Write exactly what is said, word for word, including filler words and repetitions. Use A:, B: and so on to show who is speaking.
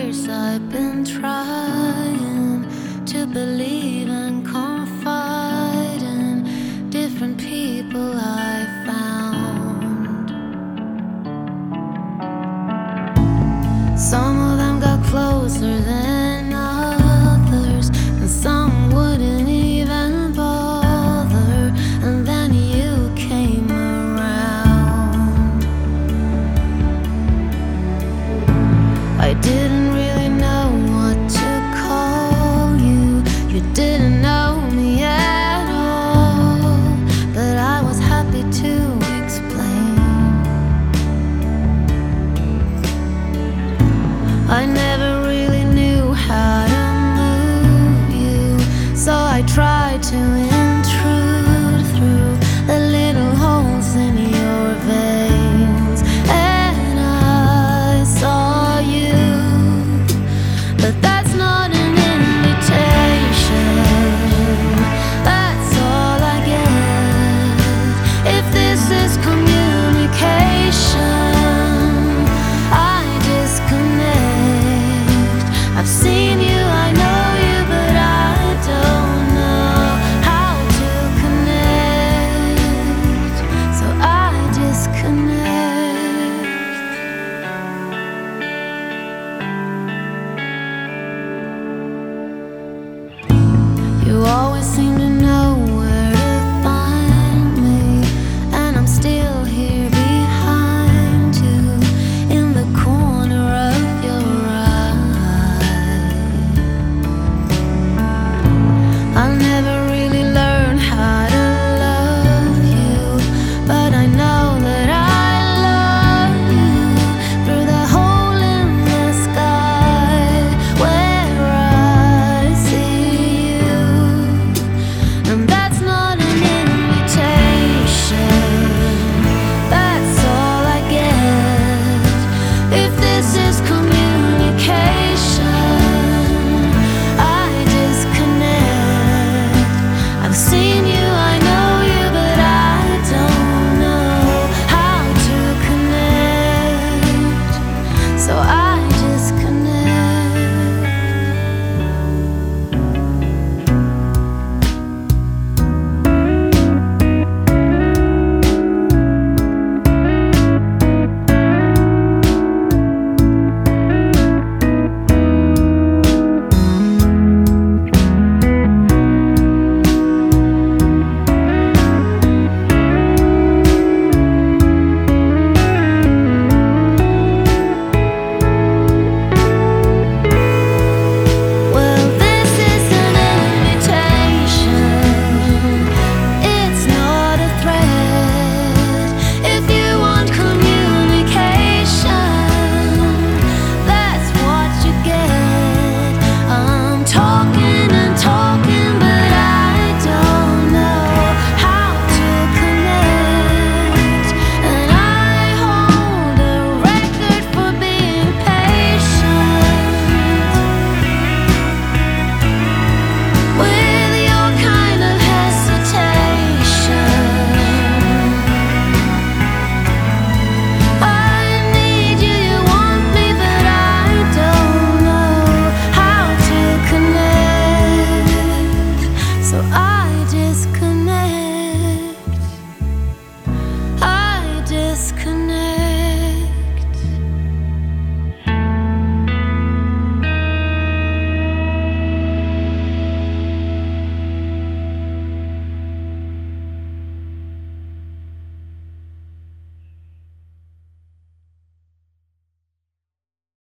A: years I've been trying to believe and confide in different people I found. Some of them got closer than others, and some wouldn't even bother. And then you came around. I didn't really know what to call you. You didn't know me at all, but I was happy to explain. I never really knew how to move you, so I tried to